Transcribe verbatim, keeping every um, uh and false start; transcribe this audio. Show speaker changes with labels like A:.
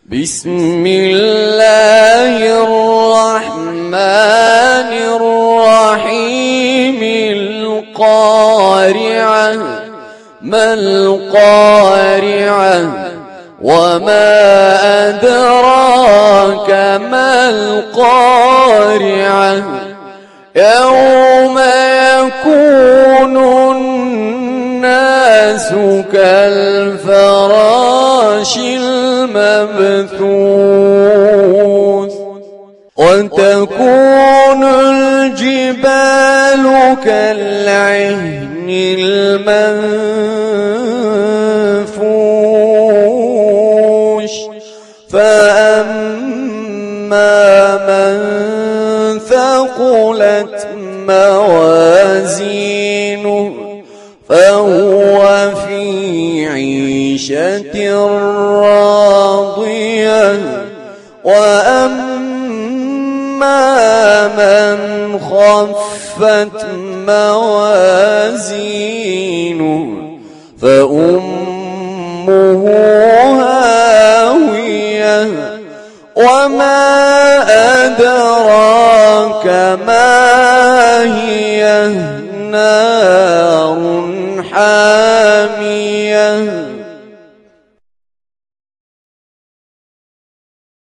A: بسم الله الرحمن الرحيم. القارعة. ما القارعة وما أدراك ما القارعة يوم يكون الناس كالفراش المبثوث وتكون الجبال كالعهن المنفوش فأما من ثقلت موازينه فهو في عيشة راضية وأما من خفت موازينه فأمه هاوية وما أدراك ما هي نار حامية